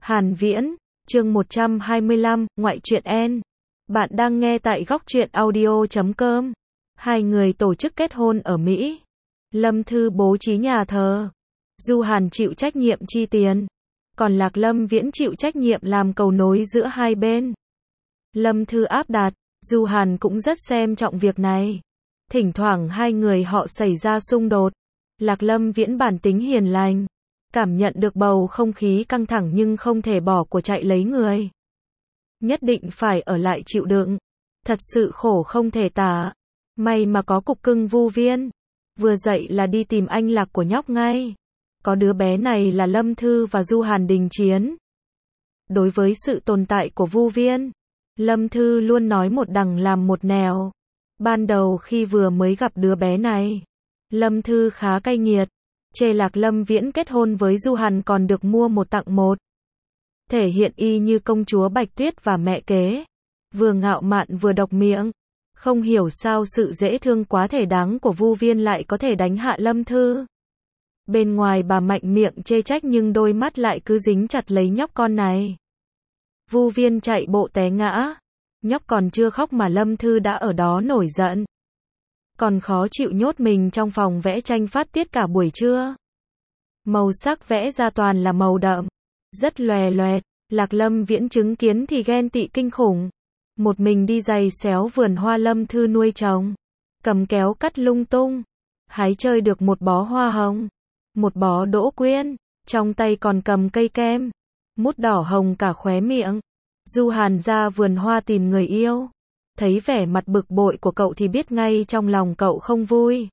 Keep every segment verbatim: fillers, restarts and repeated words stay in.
Hàn Viễn, chương một trăm hai mươi lăm, ngoại truyện N. Bạn đang nghe tại góc truyện audio chấm com. Hai người tổ chức kết hôn ở Mỹ. Lâm Thư bố trí nhà thờ. Du Hàn chịu trách nhiệm chi tiền. Còn Lạc Lâm Viễn chịu trách nhiệm làm cầu nối giữa hai bên. Lâm Thư áp đặt, Du Hàn cũng rất xem trọng việc này. Thỉnh thoảng hai người họ xảy ra xung đột. Lạc Lâm Viễn bản tính hiền lành, cảm nhận được bầu không khí căng thẳng nhưng không thể bỏ của chạy lấy người. Nhất định phải ở lại chịu đựng. Thật sự khổ không thể tả. May mà có cục cưng Vu Viên. Vừa dậy là đi tìm anh Lạc của nhóc ngay. Có đứa bé này là Lâm Thư và Du Hàn đình chiến. Đối với sự tồn tại của Vu Viên, Lâm Thư luôn nói một đằng làm một nẻo. Ban đầu khi vừa mới gặp đứa bé này, Lâm Thư khá cay nghiệt, chê Lạc Lâm Viễn kết hôn với Du Hàn còn được mua một tặng một. Thể hiện y như công chúa Bạch Tuyết và mẹ kế. Vừa ngạo mạn vừa độc miệng. Không hiểu sao sự dễ thương quá thể đáng của Vu Viên lại có thể đánh hạ Lâm Thư. Bên ngoài bà mạnh miệng chê trách nhưng đôi mắt lại cứ dính chặt lấy nhóc con này. Vu Viên chạy bộ té ngã. Nhóc còn chưa khóc mà Lâm Thư đã ở đó nổi giận. Còn khó chịu nhốt mình trong phòng vẽ tranh phát tiết cả buổi trưa. Màu sắc vẽ ra toàn là màu đậm, rất lòe loẹt. Lạc Lâm Viễn chứng kiến thì ghen tị kinh khủng. Một mình đi giày xéo vườn hoa Lâm Thư nuôi trồng, cầm kéo cắt lung tung, hái chơi được một bó hoa hồng, một bó đỗ quyên, trong tay còn cầm cây kem, mút đỏ hồng cả khóe miệng. Du Hàn ra vườn hoa tìm người yêu. Thấy vẻ mặt bực bội của cậu thì biết ngay trong lòng cậu không vui.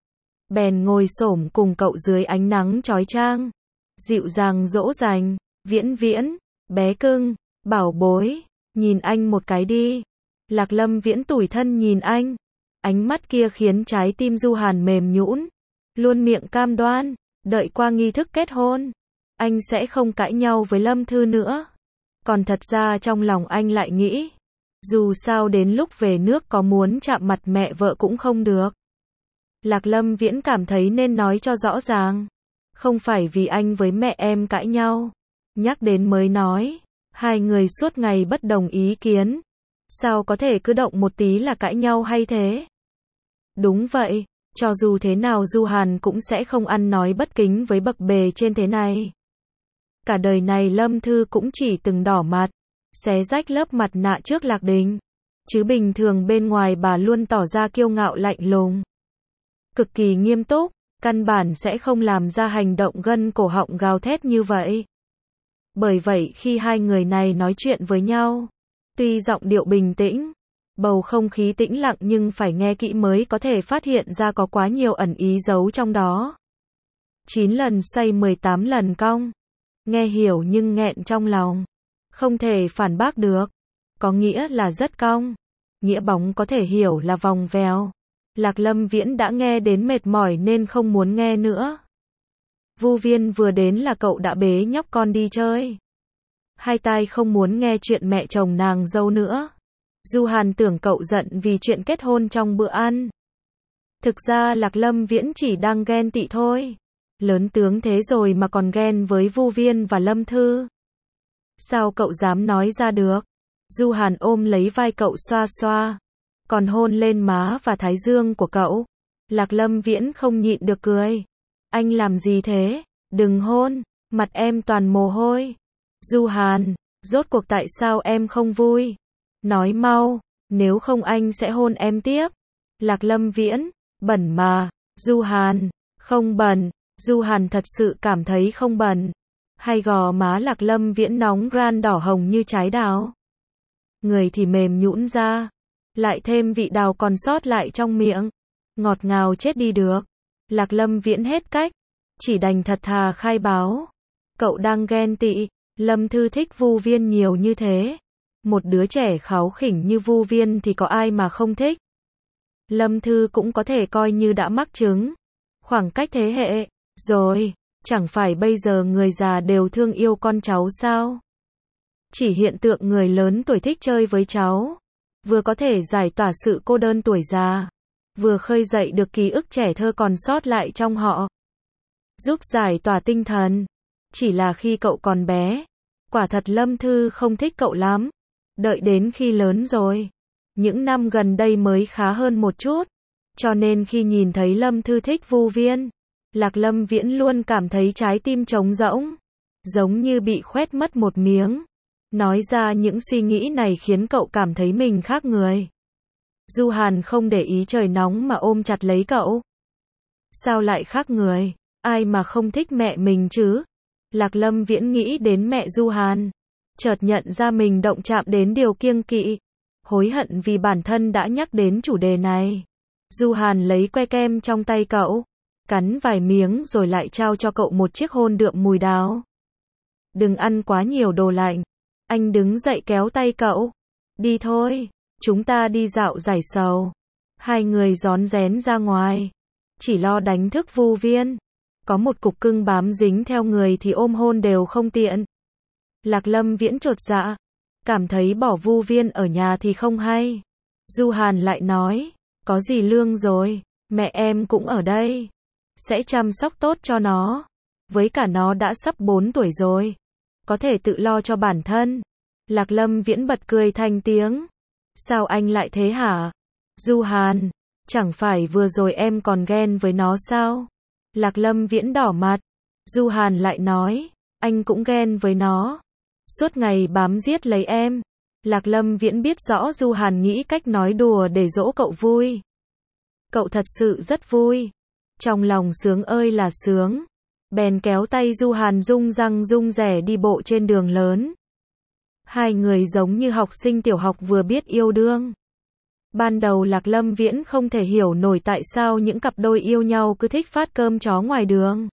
Bèn ngồi xổm cùng cậu dưới ánh nắng chói chang, dịu dàng dỗ dành, Viễn Viễn, bé cưng, bảo bối, nhìn anh một cái đi. Lạc Lâm Viễn tủi thân nhìn anh. Ánh mắt kia khiến trái tim Du Hàn mềm nhũn. Luôn miệng cam đoan, đợi qua nghi thức kết hôn, anh sẽ không cãi nhau với Lâm Thư nữa. Còn thật ra trong lòng anh lại nghĩ, dù sao đến lúc về nước có muốn chạm mặt mẹ vợ cũng không được. Lạc Lâm Viễn cảm thấy nên nói cho rõ ràng. Không phải vì anh với mẹ em cãi nhau. Nhắc đến mới nói, hai người suốt ngày bất đồng ý kiến. Sao có thể cứ động một tí là cãi nhau hay thế? Đúng vậy, cho dù thế nào Du Hàn cũng sẽ không ăn nói bất kính với bậc bề trên thế này. Cả đời này Lâm Thư cũng chỉ từng đỏ mặt, xé rách lớp mặt nạ trước Lạc Đình. Chứ bình thường bên ngoài bà luôn tỏ ra kiêu ngạo lạnh lùng, cực kỳ nghiêm túc, căn bản sẽ không làm ra hành động gân cổ họng gào thét như vậy. Bởi vậy khi hai người này nói chuyện với nhau, tuy giọng điệu bình tĩnh, bầu không khí tĩnh lặng nhưng phải nghe kỹ mới có thể phát hiện ra có quá nhiều ẩn ý giấu trong đó. Chín lần xoay mười tám lần cong. Nghe hiểu nhưng nghẹn trong lòng. Không thể phản bác được. Có nghĩa là rất cong. Nghĩa bóng có thể hiểu là vòng vèo. Lạc Lâm Viễn đã nghe đến mệt mỏi nên không muốn nghe nữa. Vu Viên vừa đến là cậu đã bế nhóc con đi chơi. Hai tai không muốn nghe chuyện mẹ chồng nàng dâu nữa. Du Hàn tưởng cậu giận vì chuyện kết hôn trong bữa ăn. Thực ra Lạc Lâm Viễn chỉ đang ghen tị thôi. Lớn tướng thế rồi mà còn ghen với Vu Viên và Lâm Thư. Sao cậu dám nói ra được? Du Hàn ôm lấy vai cậu xoa xoa, còn hôn lên má và thái dương của cậu. Lạc Lâm Viễn không nhịn được cười. Anh làm gì thế? Đừng hôn, mặt em toàn mồ hôi. Du Hàn, rốt cuộc tại sao em không vui? Nói mau, nếu không anh sẽ hôn em tiếp. Lạc Lâm Viễn, bẩn mà. Du Hàn, không bẩn. Du Hàn thật sự cảm thấy không bẩn. Hay gò má Lạc Lâm Viễn nóng ran đỏ hồng như trái đào. Người thì mềm nhũn ra. Lại thêm vị đào còn sót lại trong miệng. Ngọt ngào chết đi được. Lạc Lâm Viễn hết cách. Chỉ đành thật thà khai báo. Cậu đang ghen tị. Lâm Thư thích Vu Viên nhiều như thế. Một đứa trẻ kháu khỉnh như Vu Viên thì có ai mà không thích. Lâm Thư cũng có thể coi như đã mắc chứng. Khoảng cách thế hệ. Rồi, chẳng phải bây giờ người già đều thương yêu con cháu sao? Chỉ hiện tượng người lớn tuổi thích chơi với cháu, vừa có thể giải tỏa sự cô đơn tuổi già, vừa khơi dậy được ký ức trẻ thơ còn sót lại trong họ, giúp giải tỏa tinh thần. Chỉ là khi cậu còn bé, Quả thật Lâm Thư không thích cậu lắm. Đợi đến khi lớn rồi, những năm gần đây mới khá hơn một chút. Cho nên khi nhìn thấy Lâm Thư thích Vu Viên, Lạc Lâm Viễn luôn cảm thấy trái tim trống rỗng, giống như bị khoét mất một miếng. Nói ra những suy nghĩ này khiến cậu cảm thấy mình khác người. Du Hàn không để ý trời nóng mà ôm chặt lấy cậu. Sao lại khác người? Ai mà không thích mẹ mình chứ? Lạc Lâm Viễn nghĩ đến mẹ Du Hàn, chợt nhận ra mình động chạm đến điều kiêng kỵ, hối hận vì bản thân đã nhắc đến chủ đề này. Du Hàn lấy que kem trong tay cậu, cắn vài miếng rồi lại trao cho cậu một chiếc hôn đượm mùi đào. Đừng ăn quá nhiều đồ lạnh. Anh đứng dậy kéo tay cậu. Đi thôi, chúng ta đi dạo giải sầu. Hai người rón rén ra ngoài, chỉ lo đánh thức Vu Viên. Có một cục cưng bám dính theo người thì ôm hôn đều không tiện. Lạc Lâm Viễn chột dạ, cảm thấy bỏ Vu Viên ở nhà thì không hay. Du Hàn lại nói, có dì Lương rồi, mẹ em cũng ở đây, sẽ chăm sóc tốt cho nó. Với cả nó đã sắp bốn tuổi rồi, có thể tự lo cho bản thân. Lạc Lâm Viễn bật cười thành tiếng. Sao anh lại thế hả? Du Hàn, chẳng phải vừa rồi em còn ghen với nó sao? Lạc Lâm Viễn đỏ mặt. Du Hàn lại nói, anh cũng ghen với nó, suốt ngày bám giết lấy em. Lạc Lâm Viễn biết rõ Du Hàn nghĩ cách nói đùa để dỗ cậu vui. Cậu thật sự rất vui, trong lòng sướng ơi là sướng. Bèn kéo tay Du Hàn rung răng rung rẻ đi bộ trên đường lớn. Hai người giống như học sinh tiểu học vừa biết yêu đương. Ban đầu Lạc Lâm Viễn không thể hiểu nổi tại sao những cặp đôi yêu nhau cứ thích phát cơm chó ngoài đường.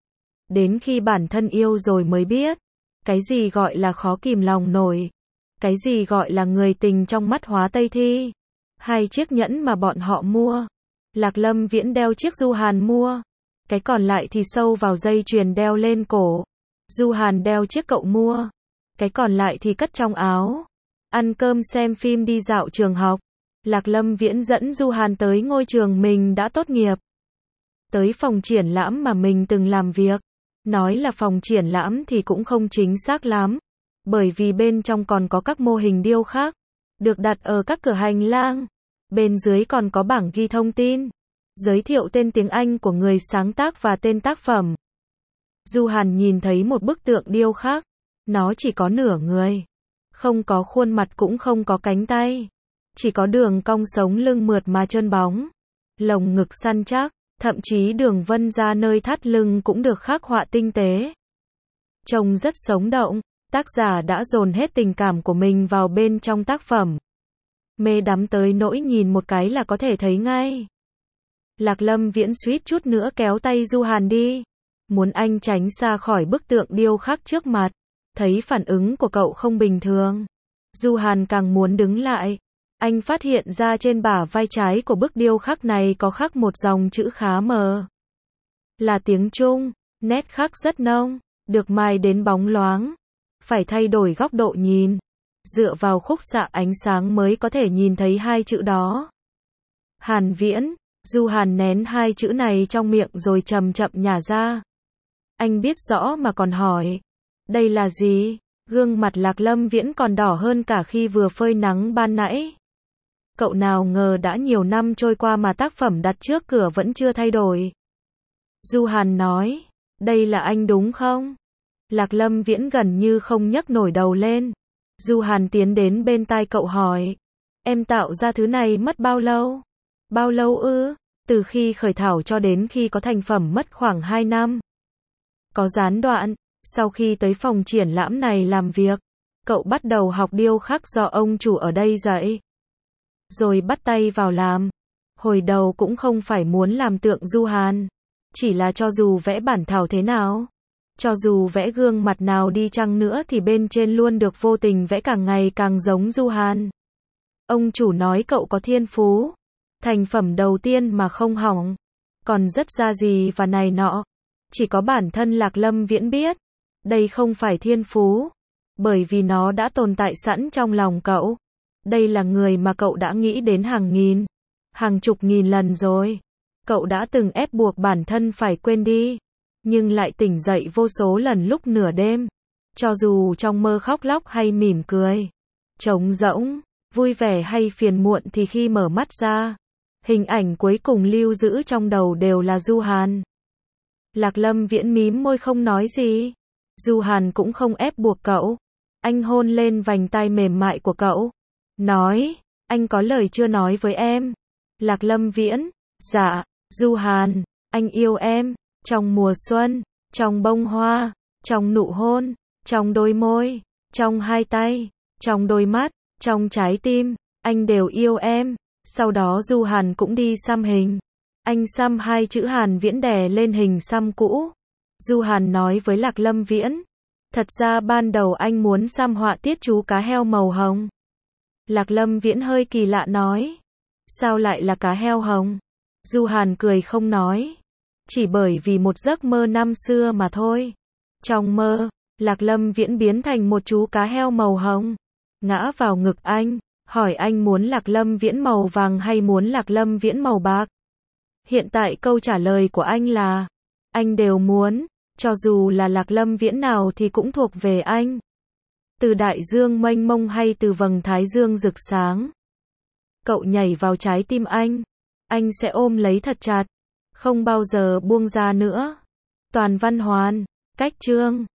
Đến khi bản thân yêu rồi mới biết, cái gì gọi là khó kìm lòng nổi, cái gì gọi là người tình trong mắt hóa Tây Thi. Hai chiếc nhẫn mà bọn họ mua, Lạc Lâm Viễn đeo chiếc Du Hàn mua, cái còn lại thì sâu vào dây chuyền đeo lên cổ. Du Hàn đeo chiếc cậu mua, cái còn lại thì cất trong áo. Ăn cơm xem phim đi dạo trường học. Lạc Lâm Viễn dẫn Du Hàn tới ngôi trường mình đã tốt nghiệp, tới phòng triển lãm mà mình từng làm việc. Nói là phòng triển lãm thì cũng không chính xác lắm, bởi vì bên trong còn có các mô hình điêu khắc, được đặt ở các cửa hành lang. Bên dưới còn có bảng ghi thông tin, giới thiệu tên tiếng Anh của người sáng tác và tên tác phẩm. Du Hàn nhìn thấy một bức tượng điêu khắc, nó chỉ có nửa người, không có khuôn mặt cũng không có cánh tay, chỉ có đường cong sống lưng mượt mà trơn bóng, lồng ngực săn chắc, thậm chí đường vân ra nơi thắt lưng cũng được khắc họa tinh tế. Trông rất sống động, tác giả đã dồn hết tình cảm của mình vào bên trong tác phẩm. Mê đắm tới nỗi nhìn một cái là có thể thấy ngay. Lạc Lâm Viễn suýt chút nữa kéo tay Du Hàn đi, muốn anh tránh xa khỏi bức tượng điêu khắc trước mặt. Thấy phản ứng của cậu không bình thường, Du Hàn càng muốn đứng lại. Anh phát hiện ra trên bả vai trái của bức điêu khắc này có khắc một dòng chữ khá mờ. Là tiếng Trung, nét khắc rất nông, được mài đến bóng loáng. Phải thay đổi góc độ nhìn, dựa vào khúc xạ ánh sáng mới có thể nhìn thấy hai chữ đó. Hàn Viễn. Du Hàn nén hai chữ này trong miệng rồi chậm chậm nhả ra. Anh biết rõ mà còn hỏi, đây là gì? Gương mặt Lạc Lâm Viễn còn đỏ hơn cả khi vừa phơi nắng ban nãy. Cậu nào ngờ đã nhiều năm trôi qua mà tác phẩm đặt trước cửa vẫn chưa thay đổi. Du Hàn nói, đây là anh đúng không? Lạc Lâm Viễn gần như không nhấc nổi đầu lên. Du Hàn tiến đến bên tai cậu hỏi, em tạo ra thứ này mất bao lâu? Bao lâu ư? Từ khi khởi thảo cho đến khi có thành phẩm mất khoảng hai năm. Có gián đoạn, sau khi tới phòng triển lãm này làm việc, cậu bắt đầu học điêu khắc do ông chủ ở đây dạy. Rồi bắt tay vào làm. Hồi đầu cũng không phải muốn làm tượng Du Hàn, chỉ là cho dù vẽ bản thảo thế nào, cho dù vẽ gương mặt nào đi chăng nữa thì bên trên luôn được vô tình vẽ càng ngày càng giống Du Hàn. Ông chủ nói cậu có thiên phú. Thành phẩm đầu tiên mà không hỏng, còn rất ra gì và này nọ. Chỉ có bản thân Lạc Lâm Viễn biết, đây không phải thiên phú, bởi vì nó đã tồn tại sẵn trong lòng cậu. Đây là người mà cậu đã nghĩ đến hàng nghìn, hàng chục nghìn lần rồi. Cậu đã từng ép buộc bản thân phải quên đi, nhưng lại tỉnh dậy vô số lần lúc nửa đêm. cho dù trong mơ khóc lóc hay mỉm cười, trống rỗng, vui vẻ hay phiền muộn thì khi mở mắt ra, hình ảnh cuối cùng lưu giữ trong đầu đều là Du Hàn. Lạc Lâm Viễn mím môi không nói gì. Du Hàn cũng không ép buộc cậu. Anh hôn lên vành tai mềm mại của cậu. Nói, anh có lời chưa nói với em. Lạc Lâm Viễn, dạ, Du Hàn, anh yêu em, trong mùa xuân, trong bông hoa, trong nụ hôn, trong đôi môi, trong hai tay, trong đôi mắt, trong trái tim, anh đều yêu em. Sau đó Du Hàn cũng đi xăm hình. Anh xăm hai chữ Hàn Viễn đè lên hình xăm cũ. Du Hàn nói với Lạc Lâm Viễn, thật ra ban đầu anh muốn xăm họa tiết chú cá heo màu hồng. Lạc Lâm Viễn hơi kỳ lạ nói, sao lại là cá heo hồng? Du Hàn cười không nói, chỉ bởi vì một giấc mơ năm xưa mà thôi. Trong mơ, Lạc Lâm Viễn biến thành một chú cá heo màu hồng, ngã vào ngực anh, hỏi anh muốn Lạc Lâm Viễn màu vàng hay muốn Lạc Lâm Viễn màu bạc. Hiện tại câu trả lời của anh là, anh đều muốn, cho dù là Lạc Lâm Viễn nào thì cũng thuộc về anh. Từ đại dương mênh mông hay từ vầng thái dương rực sáng. Cậu nhảy vào trái tim anh, anh sẽ ôm lấy thật chặt, không bao giờ buông ra nữa. Toàn Văn Hoàn, Cách Chương